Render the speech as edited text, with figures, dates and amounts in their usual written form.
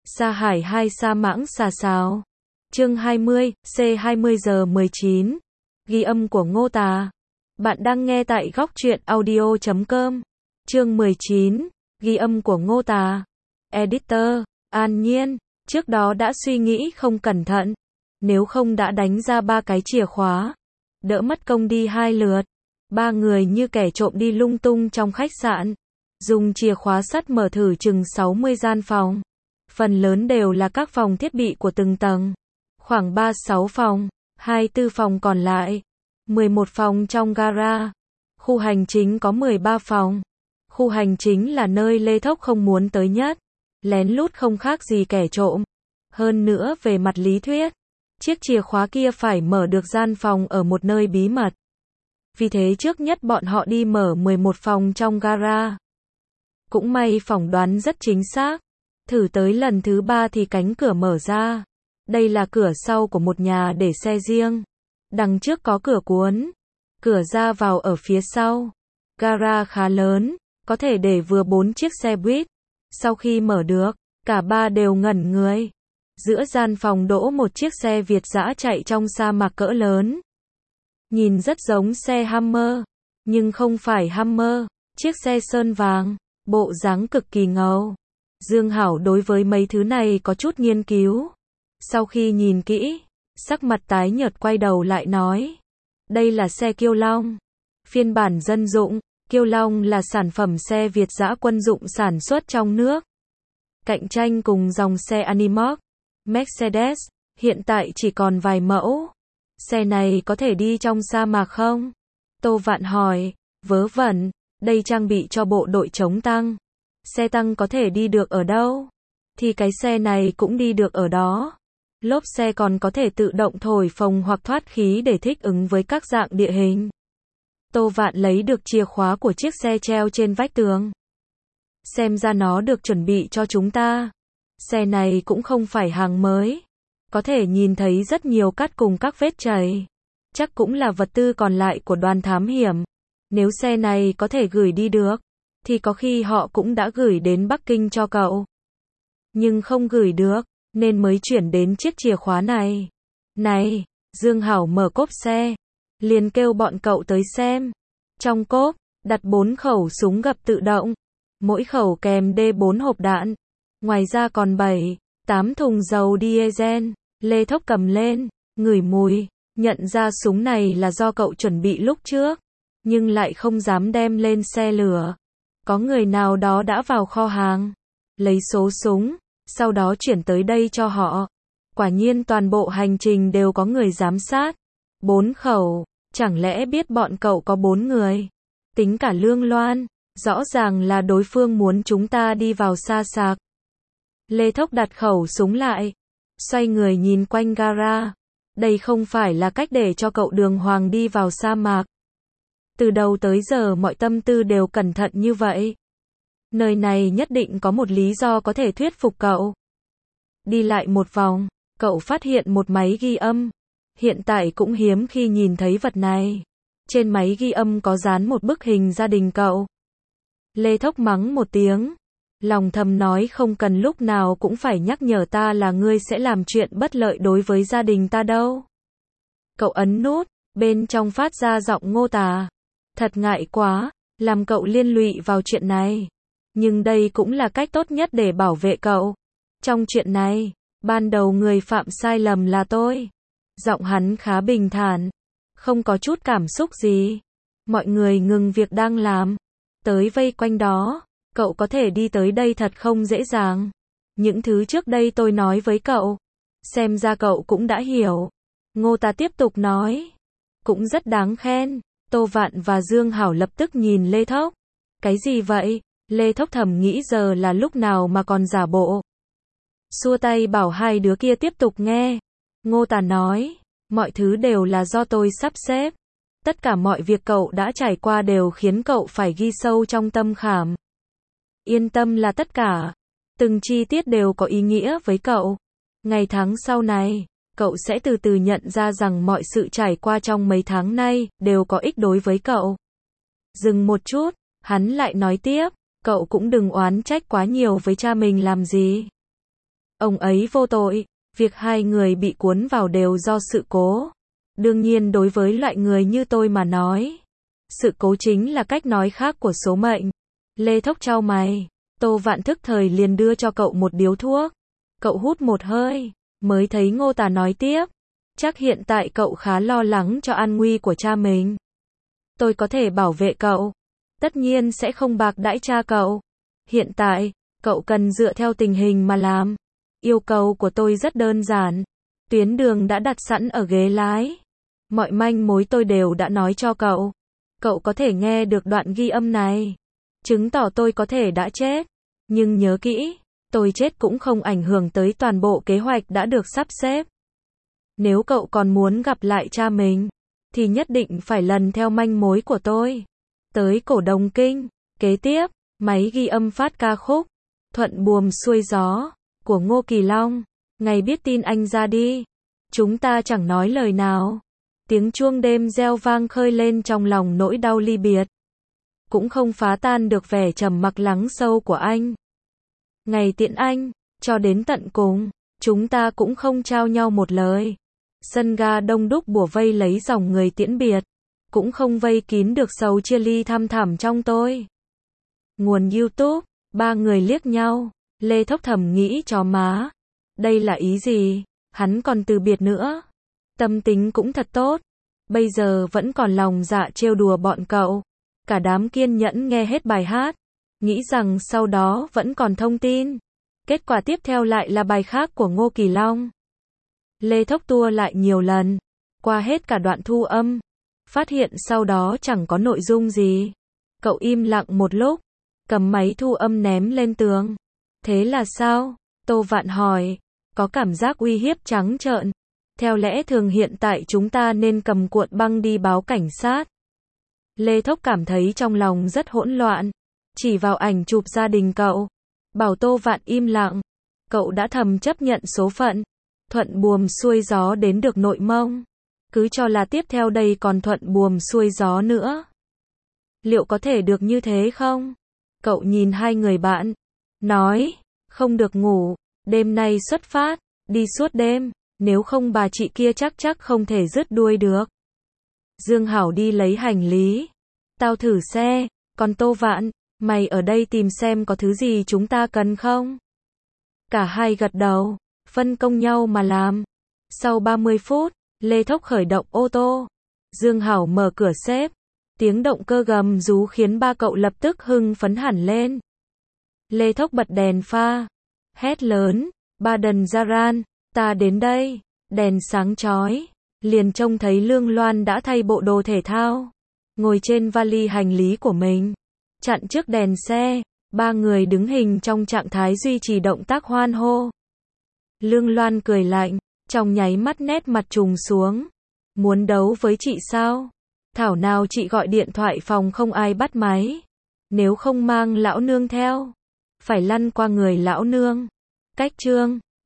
Sa Hải 2 Sa Mãng Xà Xào. Chương 20, C20 giờ 19. Ghi âm của Ngô Tà. Bạn đang nghe tại góc truyện audio.com. Chương 19. Ghi âm của Ngô Tà. Editor, An Nhiên, trước đó đã suy nghĩ không cẩn thận. Nếu không đã đánh ra 3 cái chìa khóa. Đỡ mất công đi 2 lượt. 3 người như kẻ trộm đi lung tung trong khách sạn. Dùng chìa khóa sắt mở thử chừng 60 gian phòng. Phần lớn đều là các phòng thiết bị của từng tầng. Khoảng 36 phòng, 24 phòng còn lại. 11 phòng trong gara. Khu hành chính có 13 phòng. Khu hành chính là nơi Lê Thốc không muốn tới nhất. Lén lút không khác gì kẻ trộm. Hơn nữa về mặt lý thuyết, chiếc chìa khóa kia phải mở được gian phòng ở một nơi bí mật. Vì thế trước nhất bọn họ đi mở 11 phòng trong gara. Cũng may phỏng đoán rất chính xác. Thử tới lần thứ 3 thì cánh cửa mở ra. Đây là cửa sau của một nhà để xe riêng. Đằng trước có cửa cuốn. Cửa ra vào ở phía sau. Gara khá lớn, có thể để vừa 4 chiếc xe buýt. Sau khi mở được, cả 3 đều ngẩn người. Giữa gian phòng đỗ một chiếc xe Việt dã chạy trong sa mạc cỡ lớn. Nhìn rất giống xe Hummer, nhưng không phải Hummer, chiếc xe sơn vàng, bộ dáng cực kỳ ngầu. Dương Hảo đối với mấy thứ này có chút nghiên cứu. Sau khi nhìn kỹ, sắc mặt tái nhợt quay đầu lại nói. Đây là xe Kiêu Long. Phiên bản dân dụng, Kiêu Long là sản phẩm xe Việt dã quân dụng sản xuất trong nước. Cạnh tranh cùng dòng xe Animoc, Mercedes, hiện tại chỉ còn vài mẫu. Xe này có thể đi trong sa mạc không? Tô Vạn hỏi, vớ vẩn, đây trang bị cho bộ đội chống tăng. Xe tăng có thể đi được ở đâu? Thì cái xe này cũng đi được ở đó. Lốp xe còn có thể tự động thổi phồng hoặc thoát khí để thích ứng với các dạng địa hình. Tô Vạn lấy được chìa khóa của chiếc xe treo trên vách tường. Xem ra nó được chuẩn bị cho chúng ta. Xe này cũng không phải hàng mới. Có thể nhìn thấy rất nhiều cát cùng các vết chảy. Chắc cũng là vật tư còn lại của đoàn thám hiểm. Nếu xe này có thể gửi đi được, thì có khi họ cũng đã gửi đến Bắc Kinh cho cậu. Nhưng không gửi được, nên mới chuyển đến chiếc chìa khóa này. Này, Dương Hảo mở cốp xe, liền kêu bọn cậu tới xem. Trong cốp, đặt 4 khẩu súng gập tự động, mỗi khẩu kèm D4 hộp đạn. Ngoài ra còn 7, 8 thùng dầu diesel. Lê Thốc cầm lên, ngửi mùi, nhận ra súng này là do cậu chuẩn bị lúc trước, nhưng lại không dám đem lên xe lửa. Có người nào đó đã vào kho hàng, lấy số súng, sau đó chuyển tới đây cho họ. Quả nhiên toàn bộ hành trình đều có người giám sát. 4 khẩu, chẳng lẽ biết bọn cậu có 4 người? Tính cả Lương Loan, rõ ràng là đối phương muốn chúng ta đi vào sa sạc. Lê Thốc đặt khẩu súng lại, xoay người nhìn quanh gara. Đây không phải là cách để cho cậu đường hoàng đi vào sa mạc. Từ đầu tới giờ mọi tâm tư đều cẩn thận như vậy. Nơi này nhất định có một lý do có thể thuyết phục cậu. Đi lại một vòng, cậu phát hiện một máy ghi âm. Hiện tại cũng hiếm khi nhìn thấy vật này. Trên máy ghi âm có dán một bức hình gia đình cậu. Lê Thốc mắng một tiếng. Lòng thầm nói không cần lúc nào cũng phải nhắc nhở ta là ngươi sẽ làm chuyện bất lợi đối với gia đình ta đâu. Cậu ấn nút, bên trong phát ra giọng Ngô Tà. Thật ngại quá, làm cậu liên lụy vào chuyện này. Nhưng đây cũng là cách tốt nhất để bảo vệ cậu. Trong chuyện này, ban đầu người phạm sai lầm là tôi. Giọng hắn khá bình thản, không có chút cảm xúc gì. Mọi người ngừng việc đang làm, tới vây quanh đó. Cậu có thể đi tới đây thật không dễ dàng. Những thứ trước đây tôi nói với cậu, xem ra cậu cũng đã hiểu. Ngô Tà tiếp tục nói, cũng rất đáng khen. Tô Vạn và Dương Hảo lập tức nhìn Lê Thốc. Cái gì vậy? Lê Thốc thầm nghĩ giờ là lúc nào mà còn giả bộ. Xua tay bảo hai đứa kia tiếp tục nghe. Ngô Tà nói, mọi thứ đều là do tôi sắp xếp. Tất cả mọi việc cậu đã trải qua đều khiến cậu phải ghi sâu trong tâm khảm. Yên tâm là tất cả. Từng chi tiết đều có ý nghĩa với cậu. Ngày tháng sau này, cậu sẽ từ từ nhận ra rằng mọi sự trải qua trong mấy tháng nay đều có ích đối với cậu. Dừng một chút, hắn lại nói tiếp, cậu cũng đừng oán trách quá nhiều với cha mình làm gì. Ông ấy vô tội, việc hai người bị cuốn vào đều do sự cố. Đương nhiên đối với loại người như tôi mà nói, sự cố chính là cách nói khác của số mệnh. Lê Thốc chau mày, Tô Vạn thức thời liền đưa cho cậu một điếu thuốc. Cậu hút một hơi, mới thấy Ngô Tà nói tiếp. Chắc hiện tại cậu khá lo lắng cho an nguy của cha mình. Tôi có thể bảo vệ cậu. Tất nhiên sẽ không bạc đãi cha cậu. Hiện tại, cậu cần dựa theo tình hình mà làm. Yêu cầu của tôi rất đơn giản. Tuyến đường đã đặt sẵn ở ghế lái. Mọi manh mối tôi đều đã nói cho cậu. Cậu có thể nghe được đoạn ghi âm này. Chứng tỏ tôi có thể đã chết. Nhưng nhớ kỹ, tôi chết cũng không ảnh hưởng tới toàn bộ kế hoạch đã được sắp xếp. Nếu cậu còn muốn gặp lại cha mình, thì nhất định phải lần theo manh mối của tôi. Tới Cổ Đồng Kinh, kế tiếp, máy ghi âm phát ca khúc Thuận Buồm Xuôi Gió của Ngô Kỳ Long. Ngày biết tin anh ra đi, chúng ta chẳng nói lời nào. Tiếng chuông đêm reo vang khơi lên trong lòng nỗi đau ly biệt. Cũng không phá tan được vẻ trầm mặc lắng sâu của anh. Ngày tiễn anh, cho đến tận cùng, chúng ta cũng không trao nhau một lời. Sân ga đông đúc bủa vây lấy dòng người tiễn biệt. Cũng không vây kín được sầu chia ly thăm thẳm trong tôi. Nguồn YouTube, ba người liếc nhau. Lê Thốc thầm nghĩ chó má. Đây là ý gì? Hắn còn từ biệt nữa. Tâm tính cũng thật tốt. Bây giờ vẫn còn lòng dạ trêu đùa bọn cậu. Cả đám kiên nhẫn nghe hết bài hát. Nghĩ rằng sau đó vẫn còn thông tin. Kết quả tiếp theo lại là bài khác của Ngô Kỳ Long. Lê Thốc tua lại nhiều lần. Qua hết cả đoạn thu âm. Phát hiện sau đó chẳng có nội dung gì. Cậu im lặng một lúc. Cầm máy thu âm ném lên tường. Thế là sao? Tô Vạn hỏi. Có cảm giác uy hiếp trắng trợn. Theo lẽ thường hiện tại chúng ta nên cầm cuộn băng đi báo cảnh sát. Lê Thốc cảm thấy trong lòng rất hỗn loạn. Chỉ vào ảnh chụp gia đình cậu. Bảo Tô Vạn im lặng. Cậu đã thầm chấp nhận số phận. Thuận buồm xuôi gió đến được Nội Mông. Cứ cho là tiếp theo đây còn thuận buồm xuôi gió nữa. Liệu có thể được như thế không? Cậu nhìn hai người bạn. Nói, không được ngủ. Đêm nay xuất phát, đi suốt đêm. Nếu không bà chị kia chắc không thể dứt đuôi được. Dương Hảo đi lấy hành lý. Tao thử xe, còn Tô Vạn, mày ở đây tìm xem có thứ gì chúng ta cần không? Cả hai gật đầu, phân công nhau mà làm. Sau 30 phút, Lê Thốc khởi động ô tô. Dương Hảo mở cửa xếp. Tiếng động cơ gầm rú khiến ba cậu lập tức hưng phấn hẳn lên. Lê Thốc bật đèn pha. Hét lớn, ba đần Zaran, ta đến đây. Đèn sáng chói. Liền trông thấy Lương Loan đã thay bộ đồ thể thao. Ngồi trên vali hành lý của mình. Chặn trước đèn xe. Ba người đứng hình trong trạng thái duy trì động tác hoan hô. Lương Loan cười lạnh. Trong nháy mắt nét mặt trùng xuống. Muốn đấu với chị sao? Thảo nào chị gọi điện thoại phòng không ai bắt máy. Nếu không mang lão nương theo. Phải lăn qua người lão nương. Cách chương